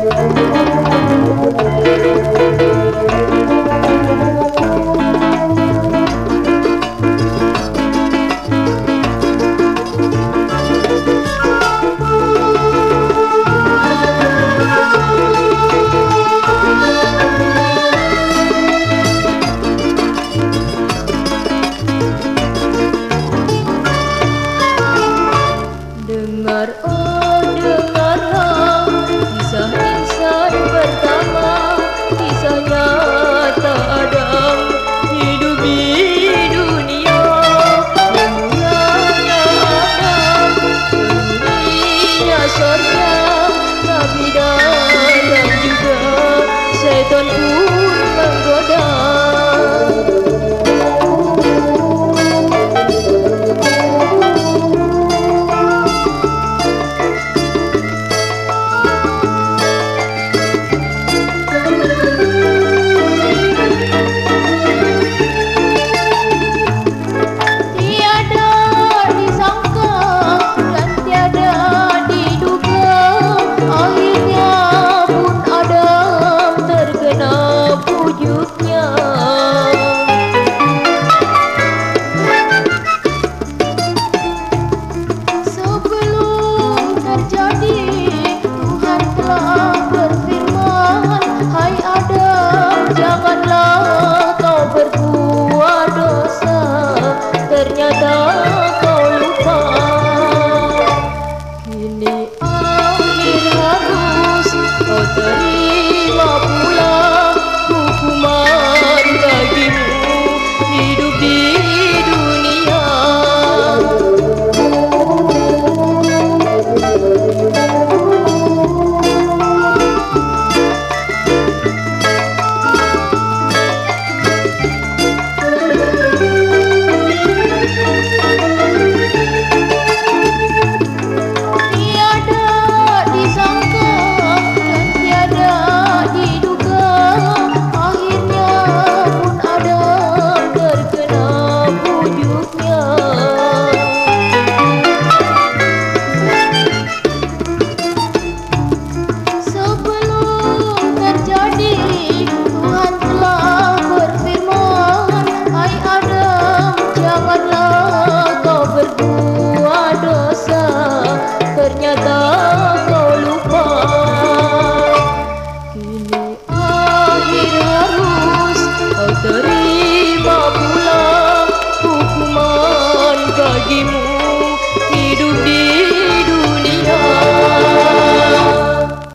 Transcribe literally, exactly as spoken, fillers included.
Dengar, oh dengarlah kisah insan pertama, kisahnya tak ada hidup di dunia. Mulanya Adam, penghuninya surga, tapi dalam juga syaitan pun menggoda. Sebelum terjadi, Tuhan telah berfirman, hai Adam, janganlah kau berbuat dosa. Ternyata kau lupa. Kini akhir harus kau terima.